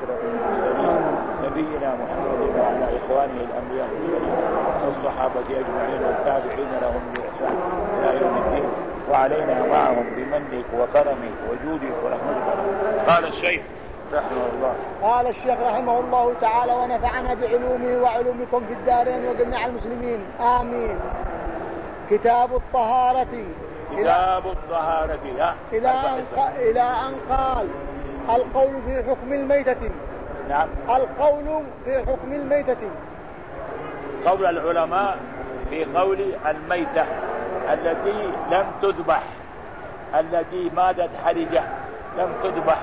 أشرف المرسلين نبينا محمد وعلى إخوانه الأنبياء والصحابة أجمعين والتابعين لهم بإحسان إلى يوم الدين وعلينا معهم بمنك وكرمك وجودك ورحمتك. قال الشيخ رحمه الله. قال الشيخ رحمه الله تعالى ونفعنا بعلومه وعلومكم في الدارين وجميع المسلمين آمين. كتاب الطهارة. كتاب الطهارة إلى أن قال القول في حكم الميتة. نعم. القول في حكم الميتة. قول العلماء في قول الميتة التي لم تذبح، التي ماتت حرجة لم تذبح،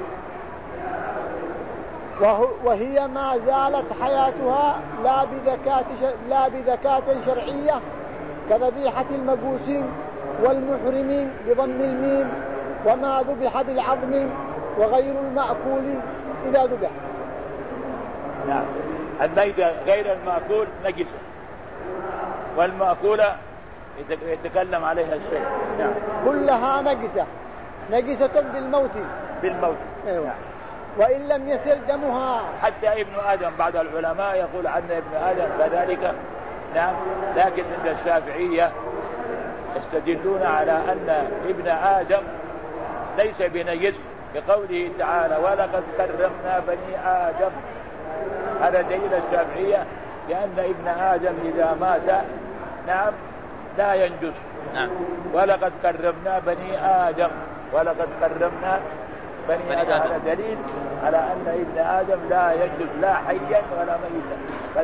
وهي ما زالت حياتها لا بذكاة شرعية كذبيحة المجوسين والمحرمين بضم الميم وما ذبح بالعظم وغير المأكول إذا ذبح. نعم. الميتة غير المأكول نجسة، والمأكولة يتكلم عليها الشيء. نعم. كلها نجسة بالموت. أيوة. نعم. وإن لم يسل دمها. حتى ابن آدم بعض العلماء يقول عن ابن آدم كذلك. نعم. لكن عند الشافعية يستدلون على أن ابن آدم ليس بنجس بقوله تعالى ولقد كرمنا بني آدم. هذا دليل الشافعية لأن ابن آدم إذا مات نعم لا ينجس. نعم. ولقد كرمنا بني آدم، ولقد كرمنا بني آدم. هذا دليل على أن ابن آدم لا ينجس لا حيا ولا ميتا.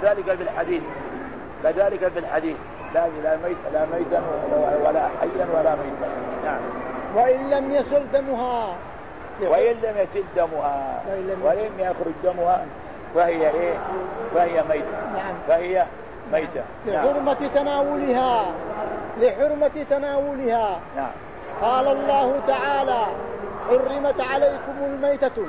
كذلك في الحديث لا ميتا ولا حيا ولا ميتا. نعم. وإن لم يسل دمها ولم يخرج دمها وهي ايه؟ وهي ميتة. نعم. فهي ميتة لحرمة تناولها. نعم. قال الله تعالى حرمت عليكم الميتة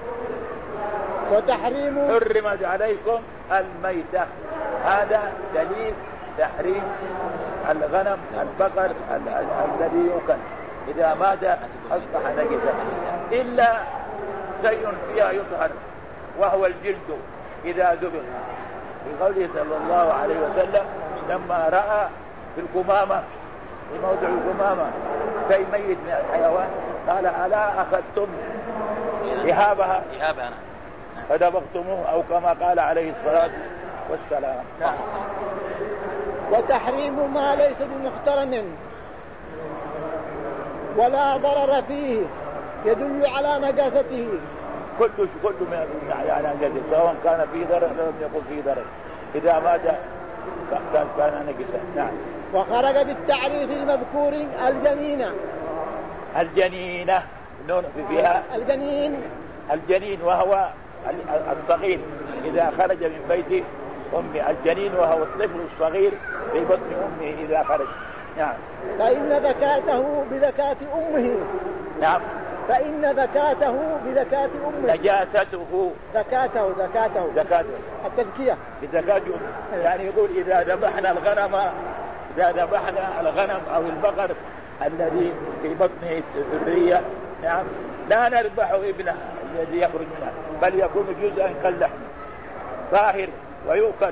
حرمت عليكم الميتة. هذا دليل تحريم الغنم البقر الذي يؤكل إذا مات أصبح نجسا إلا شيء فيها يطهر وهو الجلد إذا ذبح، في قوله صلى الله عليه وسلم لما رأى في القمامة في موضع القمامة شيء ميت من الحيوان قال ألا أخذتم إهابها فدبغتموه أو كما قال عليه الصلاة والسلام. وتحريم ما ليس بمحترم ولا ضرر فيه يدل على نجاسته. كل من على نجاسته سواء كان فيه ضرر أو لم يكن فيه ضرر إذا مات كان نجسا. نعم. وخرج بالتعريف المذكور الجنينة فيها الجنين وهو الصغير إذا خرج من بيت أمه. الجنين وهو الطفل الصغير في بطن أمه إذا خرج. نعم. فإن ذكاته بذكاة أمه. نعم. فإن ذكاته بذكاة أمه. نجاسته ذكاته التذكية بذكاة أمه. يعني يقول إذا ذبحنا الغنم أو البقر الذي في بطنه الذرية نعم لا نذبح ابنه الذي يخرج منها بل يكون جزءا كاللحم ظاهر ويؤكل.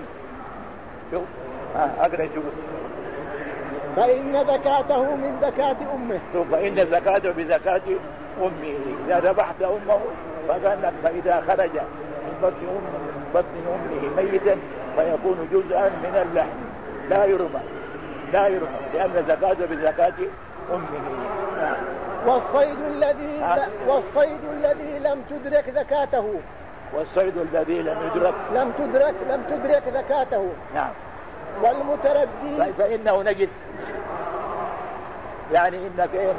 أقرأ شوف. فإن ذكاته من ذكاة أمه. فإن زكاته بزكاة أمه. إذا ذبحت أمه فإذا خرج من بطن أمه ميتا فيكون جزءا من اللحم لا يرمى لأن زكاته بزكاة أمه. والصيد الذي لم تدرك ذكاته. والصيد الذي لم تدرك ذكاته. نعم. والمتردي فإنه نجس. يعني إنك إيه؟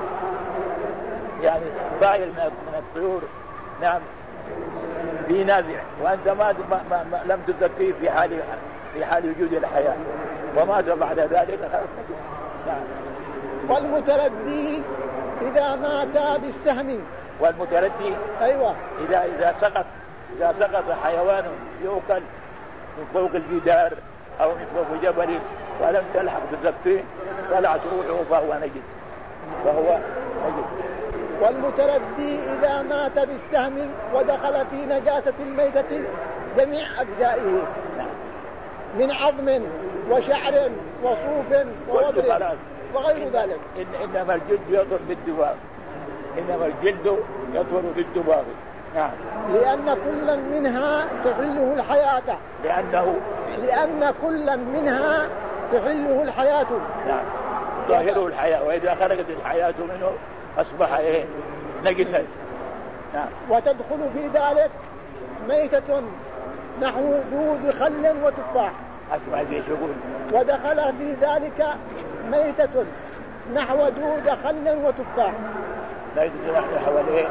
يعني فاعل من الطيور نعم في نازع وأنت ما لم تزكيه في حال وجود الحياة ومات بعد ذلك خلاص نجس. نعم. والمتردي إذا مات بالسهم. والمتردي أيوة. إذا سقط حيوان يؤكل من فوق الجدار أو من فوق جبل ولم تلحق تزكيه طلعت روحه فهو نجس. والمتردي إذا مات بالسهم ودخل في نجاسة الميتة جميع أجزائه من عظم وشعر وصوف ووبر وغير ذلك. إنما الجلد يطهر بالدباغ، إنما الجلد يطهر بالدباغ. نعم. لأن كل منها تحله الحياة. لأن كل منها تحله الحياة. نعم. ظاهره الحياة، وإذا خرجت الحياة منه أصبح نجسا. نعم. وتدخل في ذلك ميتة نحو دود خل وتفاح. أسمع ذي شغل. ودخل في ذلك ميتة نحو دود خل وتفاح. ميتة نحو الايه؟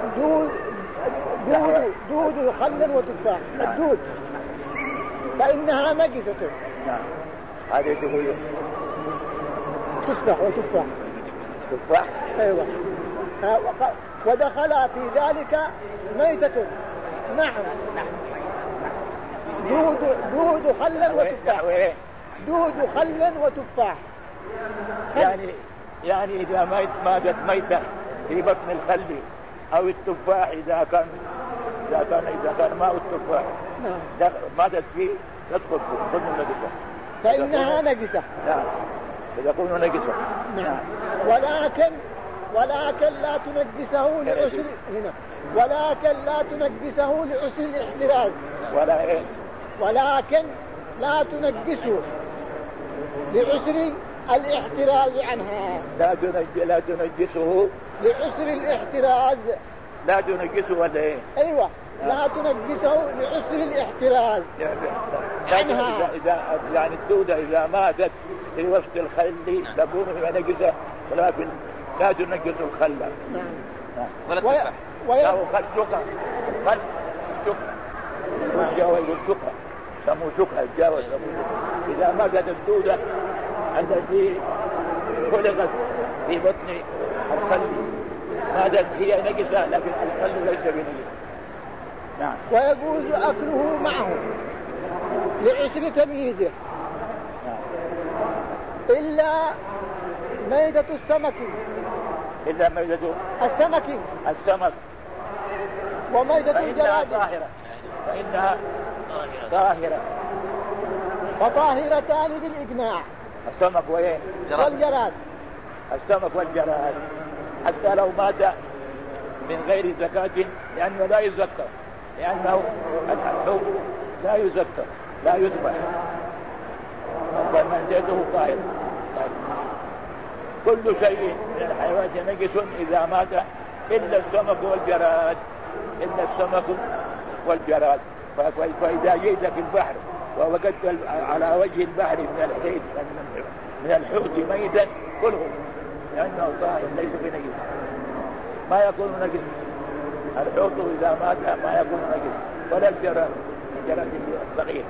دود خل وتفاح. نعم. الدود فإنها نجسة. نعم. هذه تقول تفاح وتفاح. تفاح. أيوة. ودخل في ذلك ميتة. نعم. دود خل وتفاح. دود خل وتفاح. يعني إذا ماتت ميتة في بطن الخل أو التفاح، إذا كان ماء التفاح ماتت فيه تدخل ضمن النجسة فإنها نجسة. نعم. تكون نجسة. نعم. ولكن لا تنجسه لعسر هنا. ولكن لا تنجسه لعسر الاحتراز. ولكن لا تنجسه لعسر الاحتراز عنها. لا تنجسه لعسر الاحتراز. لا تنجسه ولا ايه؟ ايوه. لا تنجسه لعسر الاحتراز عنها. يعني الدودة إذا ماتت في وسط الخل تكون هي نجسة، ولكن لا تنجس الخل. نعم. ولا تفاح. لا خل شقة. خل شقة. الجاوة يقول شقة. سموه شقة. الجاوة سموه شقة. إذا ماتت الدودة التي خلقت في بطن الخل ماتت هي نجسة، لكن الخل ليس بنجسة. نعم. ويجوز أكله معه لعسر تمييزه. نعم. إلا ميتة السمك. إلا ميتة السمك. وميتة الجراد فإنها طاهرة. فطاهرتان بالإجماع. السمك والجراد. السمك والجراد حتى لو مات من غير زكاة، لأنه لا يزكى، لأنه الحوت لا يزكى لا يذبح، فمنزلته طاهر. كل شيء من الحيوانات نجس إذا مات إلا السمك والجراد. فإذا جئت في البحر ووجدت على وجه البحر من الحوت ميتا كله، لأنه طاهر ليس بنجس. ما يكون نجس الحوت إذا مات، ما يكون نجس، ولا الجراد الصغير.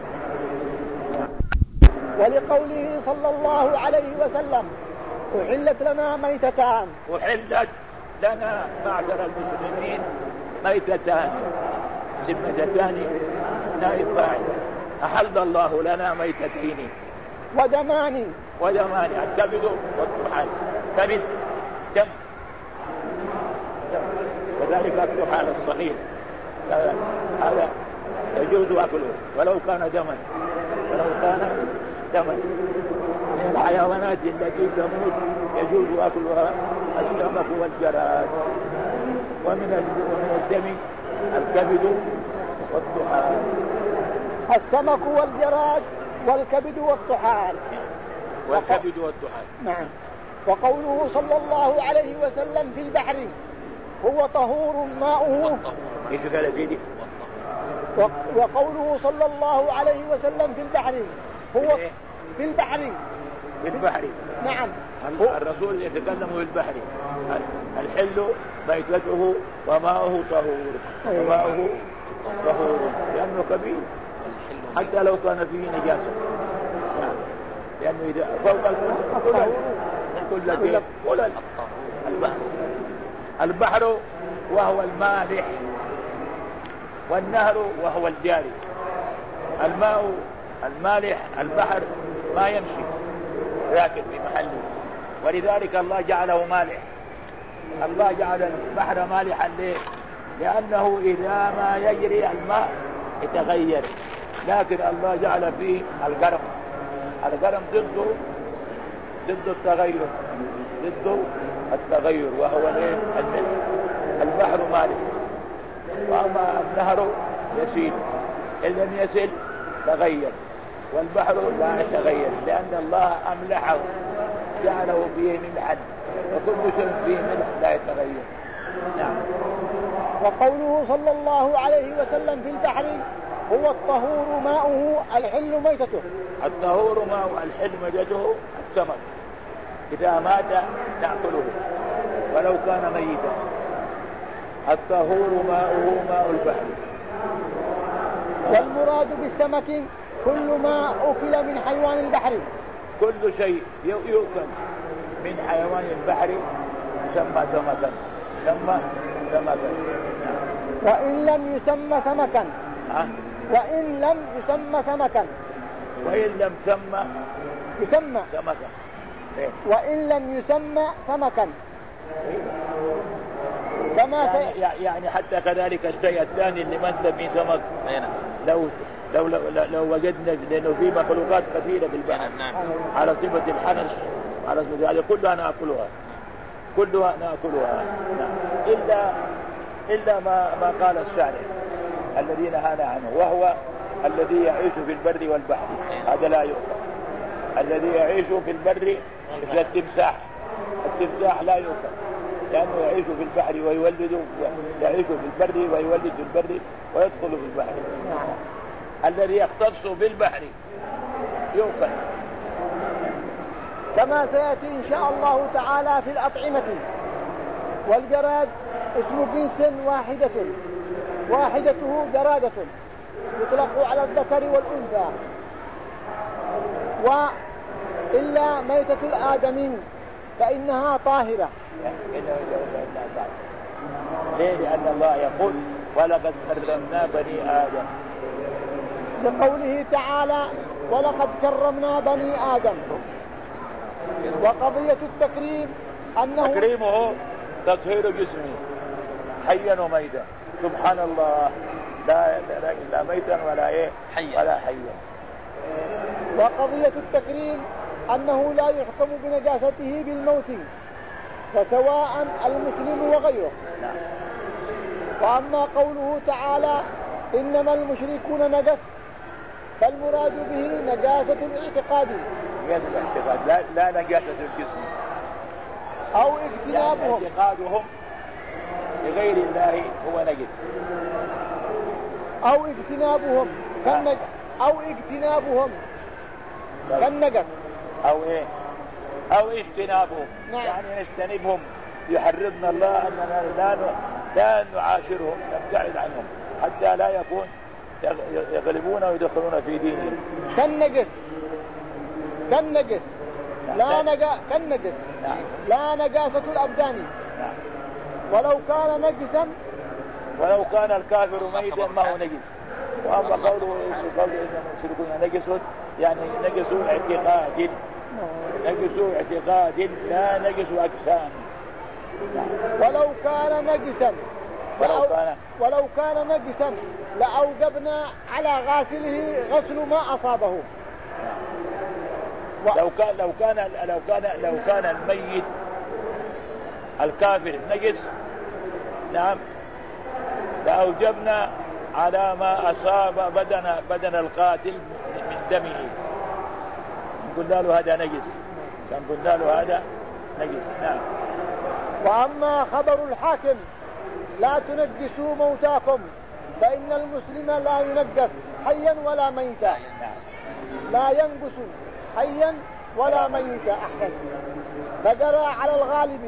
ولقوله صلى الله عليه وسلم: أحلت لنا ميتتان. أحلت لنا معشر المسلمين ميتتان. سمتان نائب فاعل. أحل الله لنا ميتتين ودمان. الكبد والطحال. كبد دم، وذلك الطحال الصغير هذا يجوز أكله ولو كان دما. من الحيوانات التي تموت يجوز أكلها السمك والجراد. ومن الدم الكبد والطحال. السمك والجراد والكبد والطحال. نعم. وقوله صلى الله عليه وسلم في البحر: هو طهور ماؤه. ايش قال سيدي؟ وقوله صلى الله عليه وسلم في البحر: هو في البحر. نعم. الرسول يتكلم في البحر. الحل ميتته وماؤه طهور. لأنه كبير حتى لو كان فيه نجاسة. نعم. لأنه إذا فوق كل البحر وهو المالح، والنهر وهو الجاري. الماء المالح البحر ما يمشي راكد في محله، ولذلك الله جعله مالح الله جعل البحر مالحا ليه؟ لأنه إذا ما يجري الماء يتغير، لكن الله جعل فيه القرم. القرم ضد التغير وهو الملح. البحر مالح، وأما النهر يسيل، إن لم يسل تغير، والبحر لا يتغير لأن الله أملحه جعله فيه ملحا، وكل شيء فيه ملح لا يتغير. نعم. وقوله صلى الله عليه وسلم في البحر هو الطهور ماؤه الحل ميتته. الطهور ماؤه الحل ميتته السمك إذا مات نأكله ولو كان ميتا. الطهور ماؤه ماء البحر. والمراد بالسمك كل ما أكل من حيوان البحر. كل شيء يؤكل من حيوان البحر يسمى سمكا. وإن لم يسمى سمكا وإن لم يسمى سمكا وإن لم يسمى سمكا كما يعني حتى كذلك الشيء الثاني اللي ما نسميه سمك لو وجدنا، لأنه في مخلوقات كثيرة في البحر على صفة الحنش، على صفة هذه كلها نأكلها إلا ما قال الشارع الذي نهانا عنه، وهو الذي يعيش في البر والبحر، هذا لا يؤكل. الذي يعيش في البر مثل التمساح لا يؤكل، لأنه يعيش في البحر يعيش في البر ويولد في البر ويدخل في البحر. الذي يختص بالبحر يؤكل. كما سيأتي إن شاء الله تعالى في الأطعمة. والجراد اسم جنس واحدته جرادة يطلق على الذكر والأنثى. وإلا ميتة الآدمي فإنها طاهرة. ليه؟ لأن الله يقول ولقد كرمنا بني آدم، لقوله تعالى ولقد كرمنا بني آدم. وقضية التكريم أنه تكريمه تطهير جسمه حيا وميتا. سبحان الله، لا ميتا ولا حيا. وقضية التكريم أنه لا يحكم بنجاسته بالموت، فسواء المسلم وغيره. وأما قوله تعالى إنما المشركون نجس، فالمراد به نجاسة الاعتقاد لا نجاسة الجسم أو اجتنابهم. يعني اعتقادهم لغير الله هو نجس، أو اجتنابهم كالنجس أو اجتنابهم. نعم. يعني نجتنبهم، يحرضنا الله أننا لا نعاشرهم، نبتعد عنهم حتى لا يكون يغلبون ويدخلون في دينهم. كالنجس كالنجس لا نجاسة الأبدان. ولو كان الكافر ميتا ما هو نجس. وأما قوله إن المشركون نجس، يعني نجسوا اعتقاد لا نجسوا أجسام. ولو كان نجسا لأوجبنا على غاسله غسل ما أصابه. لو كان الميت الكافر نجس، نعم، لأوجبنا على ما أصاب بدن القاتل من دمه، قلنا له هذا نجس. نعم. وأما خبر الحاكم لا تنجسوا موتاكم، فإن المسلم لا ينجس حيا ولا ميتا. لا ينجس حيا ولا ميتا. أحسن. فجرى على الغالب،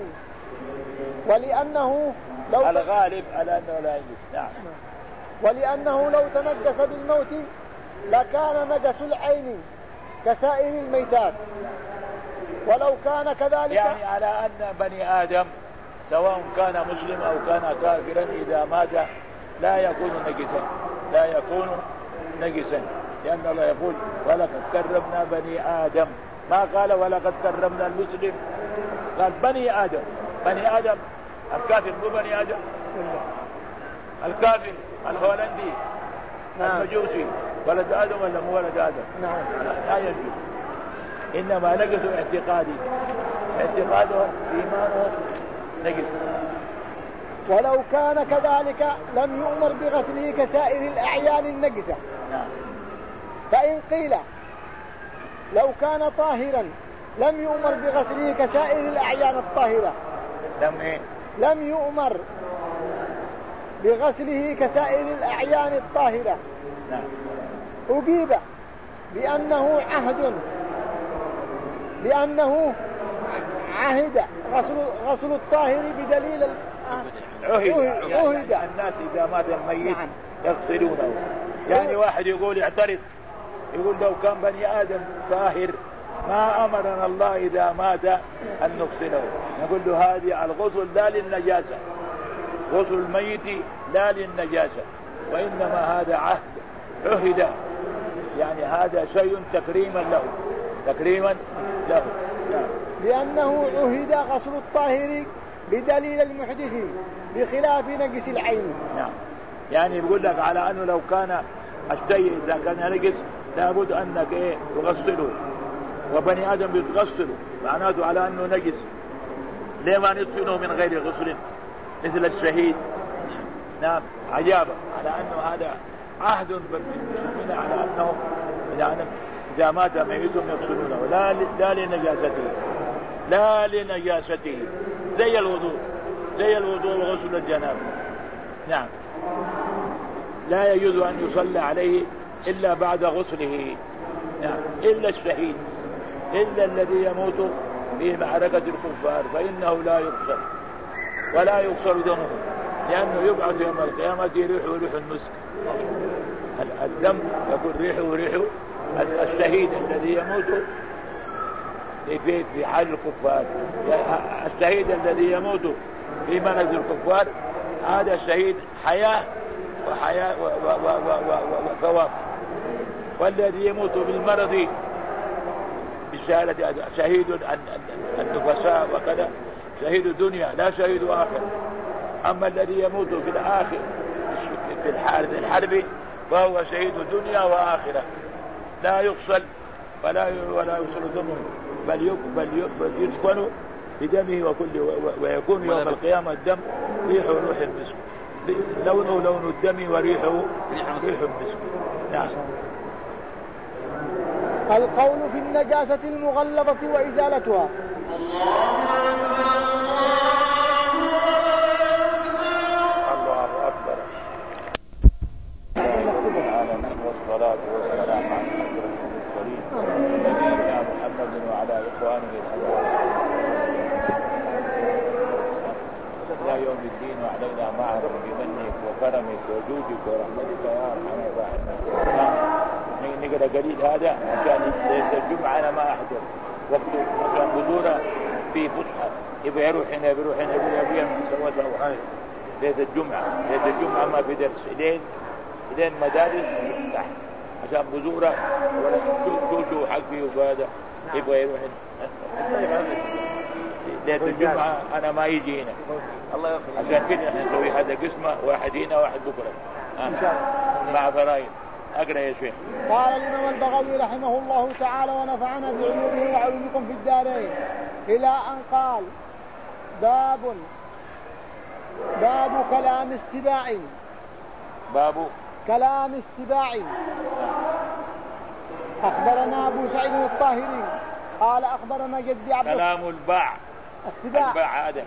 ولأنه الغالب على أنه لا ينجس. نعم. ولأنه لو تنجس بالموت لكان نجس العين كسائر الميتات. ولو كان كذلك، يعني على أن بني آدم سواء كان مسلم أو كان كافرا إذا مات لا يكون نجسا، لأن الله يقول ولقد كرمنا بني آدم، ما قال ولقد كرمنا المسلم، قال بني آدم الكافر مو بني آدم. الكافر الهولندي المجوسي ولد آدم ولا مو ولد آدم؟ لا يجوز. إنما نقص اعتقادي، اعتقاده إيمانه نقص. ولو كان كذلك لم يؤمر بغسله كسائر الأعيان النجسة. فإن قيل لو كان طاهرا لم يؤمر بغسله كسائر الأعيان الطاهرة، لم يؤمر بغسله كسائر الأعيان الطاهرة، أجيب بأنه عهد غسل الطاهر بدليل عهد. الناس إذا مات الميت يغسلونه. يعني واحد يقول اعترض، يقول لو كان بني آدم طاهر ما أمرنا الله إذا مات أن نغسله. نقول له هذه الغسل لا للنجاسة، غسل الميت لا للنجاسة، وإنما هذا عهد، يعني هذا شيء تكريما له. لأنه عهد غسل الطاهر بدليل المحدث بخلاف نجس العين. يعني يقول لك على أنه لو كان الشيء إذا كان نجس لابد أنك تغسله، وبني آدم يتغسله، معناته على أنه نجس. ليه ما ندفنه من غير غسل مثل الشهيد؟ عجابا على أنه هذا عهد بالمسلمين على أنه إذا مات ميتهم يغسلونه لا لنجاسته زي الوضوء وغسل الجنابة. لا يجوز أن يصلى عليه إلا بعد غسله. إلا الشهيد، إلا الذي يموت في معركة الكفار فإنه لا يغسل ولا يغسل دمه، لأنه يبعث يوم القيامة ريح المسك. الدم يكون ريحه الشهيد الذي يموت في حال الكفار. الشهيد الذي يموت في منازل الكفار هذا شهيد حياة وثواب. والذي يموت بالمرض بشهادة شهيد النفساء وكذا شهيد الدنيا لا شهيد آخر. أما الذي يموت في الآخر في الحرب فهو شهيد الدنيا وآخرة، لا يغسل ولا يغسل دمه، بل يدفن بدمه ويكون يوم القيامة الدم ريحه روح المسك، لونه لون الدم وريحه ريح المسك. القول في النجاسة المغلظة وإزالتها. الله أكبر. والصلاة والسلام على أشرف المرسلين نبينا محمد وعلى إخوانه الأبرار إلى يوم الدين، وعلينا معهم بمنك وكرمك وجودك ورحمتك يا أرحم الراحمين. نقرأ قليل هذا عشان ليلة الجمعة أنا ما أحضر وقته عشان حضوره في فسحة يبقى يروح هنا يروح من سوتها وحاجة. ليلة الجمعة ما في درس إلين مدارس تحت عشان بزوره ولا شو حقي وهذا يبغى يروح ليلة الجمعة أنا ما يجي هنا. الله يغفر عشان كده احنا نسوي هذا قسمة، واحد هنا واحد بكرة مع فرايد. أقرأ يا شيخ. قال الإمام البغوي رحمه الله تعالى ونفعنا بعلومه وعلومكم في الدارين إلى أن قال باب كلام السباع. باب كلام السباع. أخبرنا أبو سعيد الطاهري قال أخبرنا جدي عبد كلام الباع. السباع هذا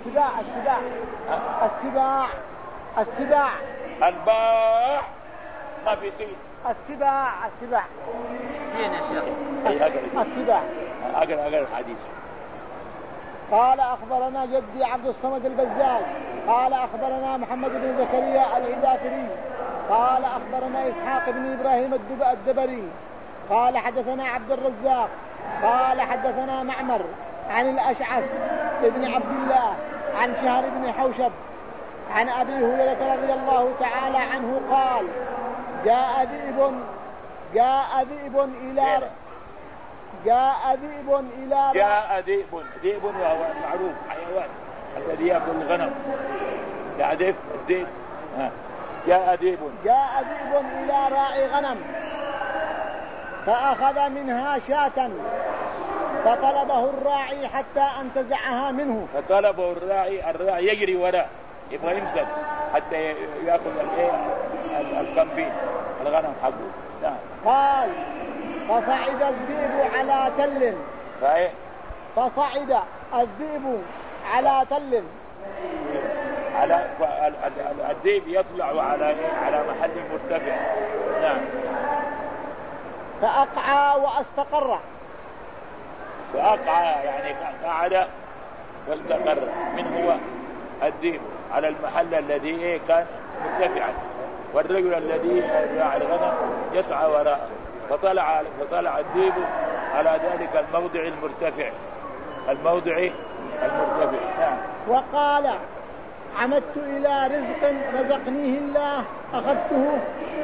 السباع الباع ما في سين. السباع السين يا شيخ. السباع. أقرأ الحديث. قال أخبرنا جدي عبد الصمد البزاز قال أخبرنا محمد بن زكريا العدافري قال أخبرنا إسحاق بن إبراهيم الدبري قال حدثنا عبد الرزاق قال حدثنا معمر عن الأشعث ابن عبد الله عن شهر بن حوشب عن أبي هريرة رضي الله تعالى عنه قال جاء ذئب إلى ذئب وهو معروف حيوان الذي يأكل الغنم يعرف الذئب. جاء ذئب إلى راعي غنم فأخذ منها شاة فطلبه الراعي حتى انتزعها منه. فطلبه الراعي يجري وراء يبغى يمسك حتى يأكل الكمبين الغنم حقه. نعم. قال فصعد الذئب على تل. فصعد الذئب على تل. على الذئب يطلع على محل مرتفع. نعم. فأقعى واستقر. فأقعى يعني قعد واستقر. من هو الذئب على المحل الذي كان مرتفعا، والرجل الذي راعى الغنم يسعى وراءه. فطلع الذئب على ذلك الموضع المرتفع. نعم. وقال عمدت إلى رزق رزقنيه الله أخذته.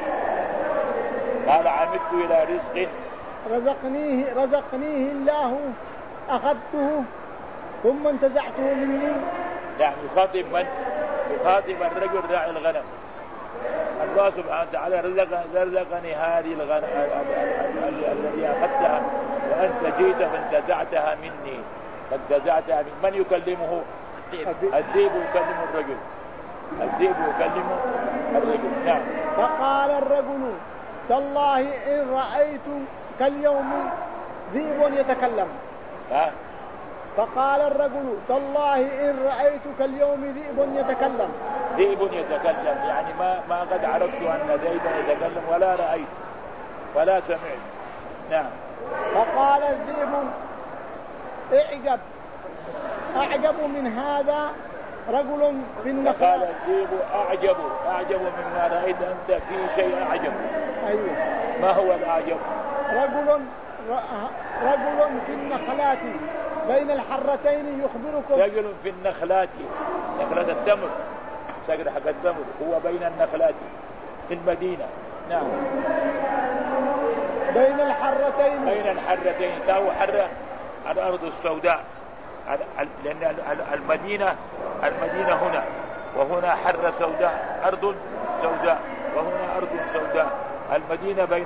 قال عمدت إلى رزق رزقنيه الله أخذته ثم انتزعته مني. يعني يخاطب من؟ يخاطب الرجل راعي الغنم. الله سبحانه وتعالى رزقني هذه الغنم الذي أخذتها وأنت جئت فانتزعتها مني. من يكلمه؟ الذئب يكلم الرجل. نعم. فقال الرجل تالله إن رأيت كاليوم ذئب يتكلم. فقال الرجل تالله إن رأيت كاليوم ذئب يتكلم. يعني ما قد عرفت أن ذئبا يتكلم ولا رأيت ولا سمعت. نعم. فقال الذئب أعجب من هذا رجل في النخل. قال الذئب أعجب مما رأيت أنت في شيء أعجب. أيوه. ما هو الأعجب؟ رجل في النخلات بين الحرتين يخبركم. رجل في النخلات، نخلة التمر، سجر حق التمر، هو بين النخلات في المدينة. نعم. بين الحرتين تاو حرة على الأرض السوداء، لأن المدينة هنا، وهنا حرة سوداء، أرض سوداء، وهنا أرض سوداء. المدينة بين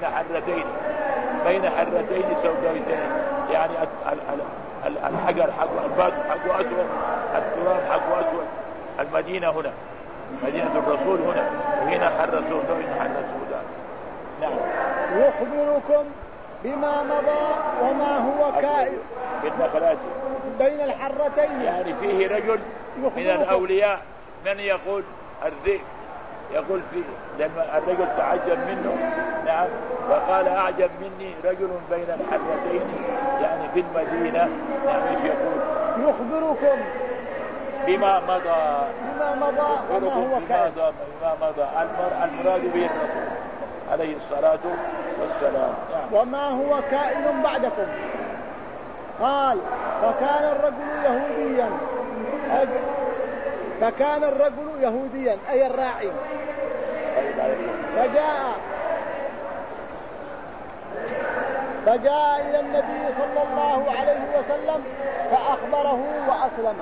حرتين سوداويتين، يعني الحجر حقه الباس حقه أسود، التراب حقه أسود. المدينة هنا، مدينة الرسول هنا، وهنا حرة سوداء وهنا حرة سوداء. نعم. يخبركم بما مضى وما هو كائن بالنخلات بين الحرتين. يعني فيه رجل من الأولياء من يقول الذئب يقول فيه، لما الرجل تعجب منه. نعم. وقال أعجب مني رجل بين الحرتين، يعني في المدينة. يعني ايش يقول؟ يخبركم بما مضى وما هو كائن. بما مضى المراد به الرسول عليه الصلاة والسلام. يعني وما هو كائن بعدكم. قال فكان الرجل يهوديا أي الراعي. فجاء إلى النبي صلى الله عليه وسلم فأخبره وأسلم.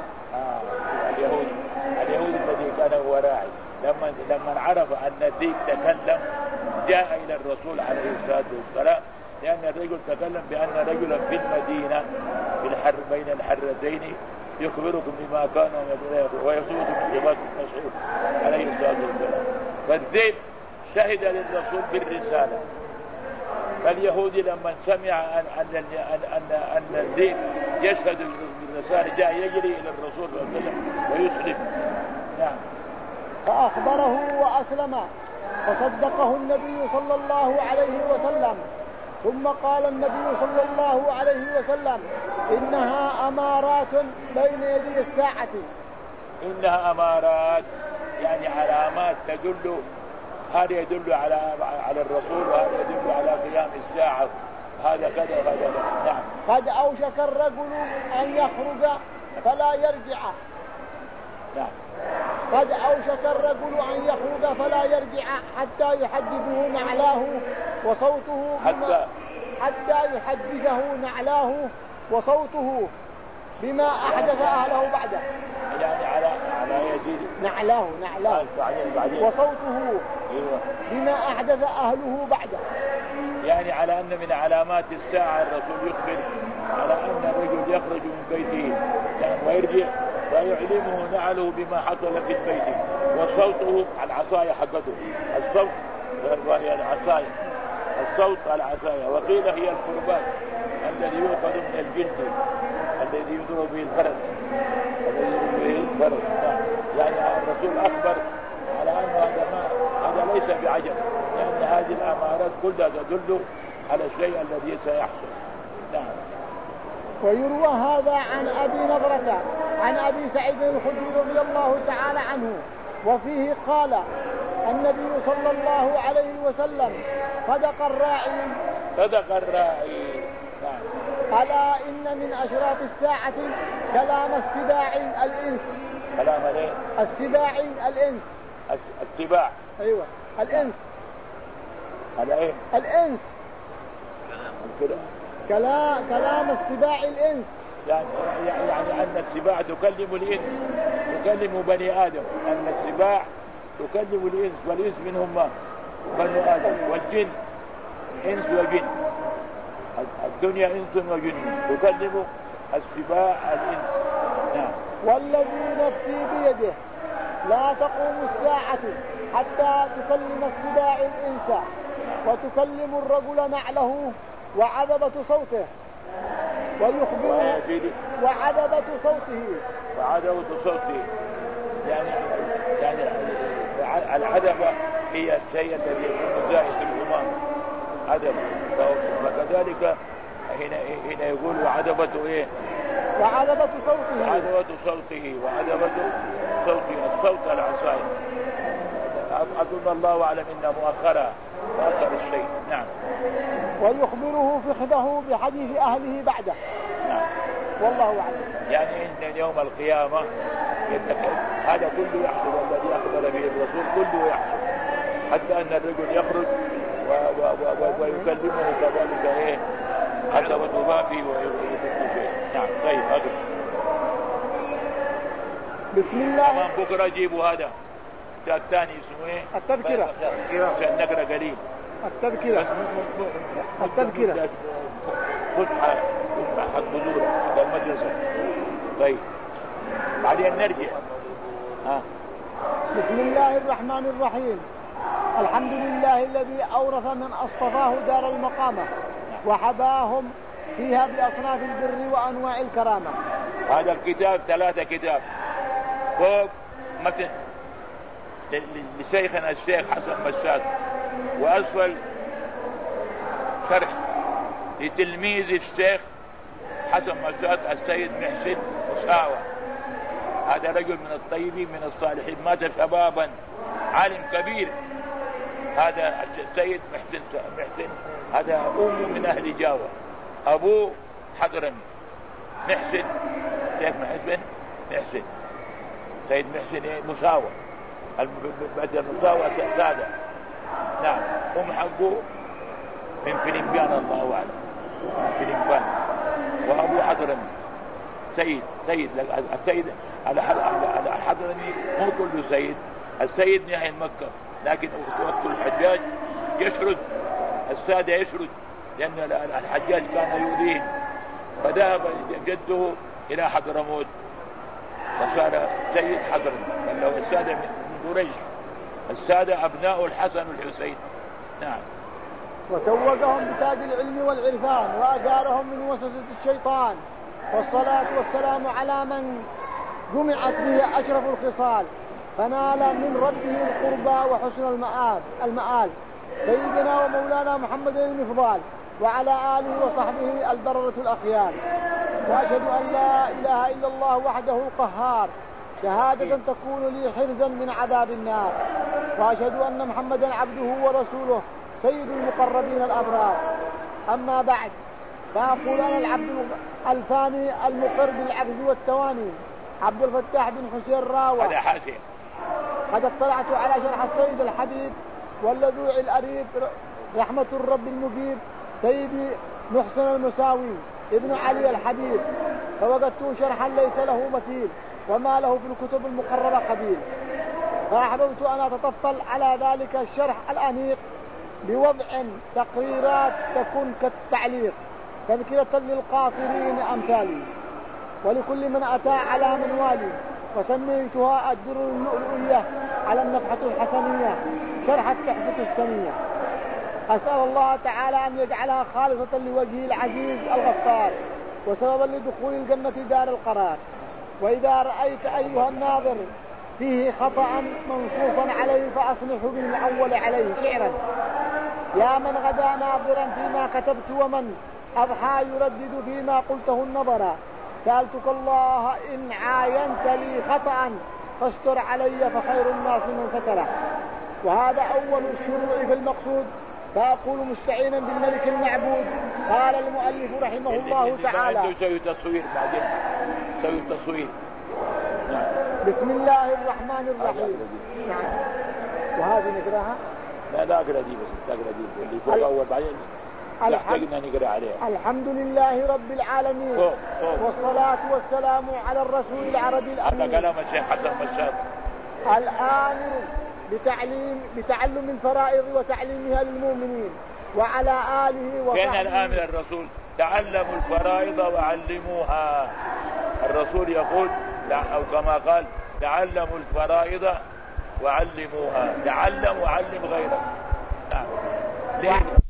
اليهودي الذي كان هو راعي لما عرف أن الذئب تكلم جاء إلى الرسول عليه الصلاة والسلام، لأن الرجل تكلم بأن رجلا في المدينة بين الحرتين يخبركم بما كان ويصوت من عباد المسعود عليه الصلاة والسلام. فالذئب شهد للرسول بالرسالة. فاليهودي لما سمع أن الذئب يشهد بالرسالة جاء يجري إلى الرسول صلى الله عليه وسلم ويسلم. نعم. فأخبره وأسلم فصدقه النبي صلى الله عليه وسلم. ثم قال النبي صلى الله عليه وسلم إنها أمارات بين يدي الساعة. إنها أمارات يعني علامات تدل، هذا يدل على الرسول، وهذا يدل على قيام الساعة، هذا كذا وهذا كذا. نعم. قد أوشك الرجل أن يخرج فلا يرجع. نعم. قد أوشك الرجل أن يخرج فلا يرجع حتى يحدثه نعلاه وصوته بما أحدث أهله بعده. يعني نعله وصوته بما أحدث أهله بعده. يعني على أن من علامات الساعة الرسول يخبر على أن الرجل يخرج من بيته يعني ويرجع ويعلمه نعله بما حصل في بيته. وصوته العصاية حقته الصوت العصاية الصوت العصاية. وقيل هي القربان الذي يؤخذ من الجلد الذي يضرب به الفرس يعني الرسول أخبر على أن هذا ليس بعجب لأن هذه الأمارات كلها تدل على الشيء الذي سيحصل. نعم. ويروى هذا عن أبي نضرة عن أبي سعيد الخدري رضي الله تعالى عنه وفيه قال النبي صلى الله عليه وسلم صدق الراعي. نعم. ألا إن من أشراط الساعة كلام السباع الإنس. كلام الايه؟ السباع الإنس. السباع. أيوة الإنس. على إيه؟ الإنس. كلام السباع الإنس. يعني أن السباع تكلم الإنس تكلم بني آدم. أن السباع تكلم الإنس والإنس منهم بني آدم والجن إنس وجن. الدنيا إنس وجن تكلم السباع الإنس. نعم. والذي نفسي بيده لا تقوم الساعة حتى تكلم السباع الإنس وتكلم الرجل نعله وعذبة صوته ويخبر وعذبة صوته يعني العذبة هي الشيء الذي يكون زائد الغمام عذبة. وكذلك هنا يقول وعذبة ايه؟ وعذبة صوته الصوت العصاية. أظن الله أعلم إن مؤخرها مؤخر الشيء. نعم. ويخبره فخذه بحديث أهله بعده. نعم. والله أعلم. يعني إن يوم القيامة هذا كله يحصل الذي أخبر به الرسول كله يحصل حتى أن الرجل يخرج ويكلمه كذلك ايه عذبة ما فيه ويكلم شيء. نعم. طيب أدرك. بسم الله. بكرة جيبوا هذا كتاب ثاني اسمه ايه؟ التذكرة. عشان نقرأ قليل. التذكرة. فسحة حق بذور حق المدرسة. طيب بعدين نرجع. بسم الله الرحمن الرحيم. الحمد لله الذي أورث من أصطفاه دار المقامة وحباهم فيها بأصناف البر وأنواع الكرامة. هذا الكتاب 3 كتاب فوق متن لشيخنا الشيخ حسن مشاط وأسفل شرح لتلميذ الشيخ حسن مشاط السيد محسن مساوى. هذا رجل من الطيبين من الصالحين مات شبابا عالم كبير. هذا السيد محسن هذا أمه من أهل جاوة أبوه حضرمي محسن شيخ محسن سيد محسن مساوى المساوى سادة. نعم. حقه من فلنبيان الله أعلم فلنبيان وأبوه حضرمي سيد السيد على حضرمي مو كله سيد. السيد نهاية مكة لكن وقت الحجاج يشرد السادة يشرد لأن الحجاج كان يؤذيهم فذهب جده إلى حضرموت فصار سيد حضرموت لأنه السادة من قريش السادة أبناء الحسن والحسين. نعم. وتوجهم بتاج العلم والعرفان وأدارهم من وسوسة الشيطان والصلاة والسلام على من جمعت به أشرف الخصال فنال من ربه القربى وحسن المآل سيدنا ومولانا محمد المفضال وعلى آله وصحبه البررة الأخيار. وأشهد أن لا إله إلا الله وحده القهار شهادة تكون لي حرزا من عذاب النار. وأشهد أن محمدا عبده ورسوله سيد المقربين الأبرار. أما بعد فأقول أنا العبد الفاني المقر بالعجز والتواني عبد الفتاح بن حسين راوة قد اطلعت على شرح السيد الحبيب واللذوع الأريب رحمة الرب المجيب سيدي محسن المساوي ابن علي الحبيب فوجدته شرحا ليس له مثيل وما له في الكتب المقررة قبيل. فأحببت أن أتطفل على ذلك الشرح الأنيق بوضع تقريرات تكون كالتعليق تذكرة للقاصرين أمثالي ولكل من أتى على منوالي، وسميتها الدر اللؤلؤية على النفحة الحسنية شرح التحفة السنية. أسأل الله تعالى أن يجعلها خالصة لوجهه العزيز الغفار وسببا لدخول الجنة دار القرار. وإذا رأيت أيها الناظر فيه خطأ منصوصا عليه فأصلح بالمعول عليه شعرا. يا من غدا ناظرا فيما كتبت ومن أضحى يردد فيما قلته النظرا، سألتك الله إن عاينت لي خطأ فاستر علي فخير الناس من ستره. وهذا أول الشروع في المقصود، فأقول مستعينا بالملك المعبود. قال المؤلف رحمه الله تعالى سوي تصوير بعدين سوي تصوير. بسم الله الرحمن الرحيم. نعم. وهذه نقراها؟ لا أقرأ دي بس تقرأ دي اللي فوق أول بعدين يحتاجنا نقرأ عليها. الحمد لله رب العالمين والصلاة والسلام على الرسول العربي الأمين. هذا كلام الشيخ حسن مشاد. الآمر بتعلم الفرائض وتعليمها للمؤمنين وعلى آله وصحبه. كان الآمر الرسول تعلموا الفرائض وعلموها. الرسول يقول أو كما قال تعلموا الفرائض وعلموها. تعلم وعلم غيرك. نعم.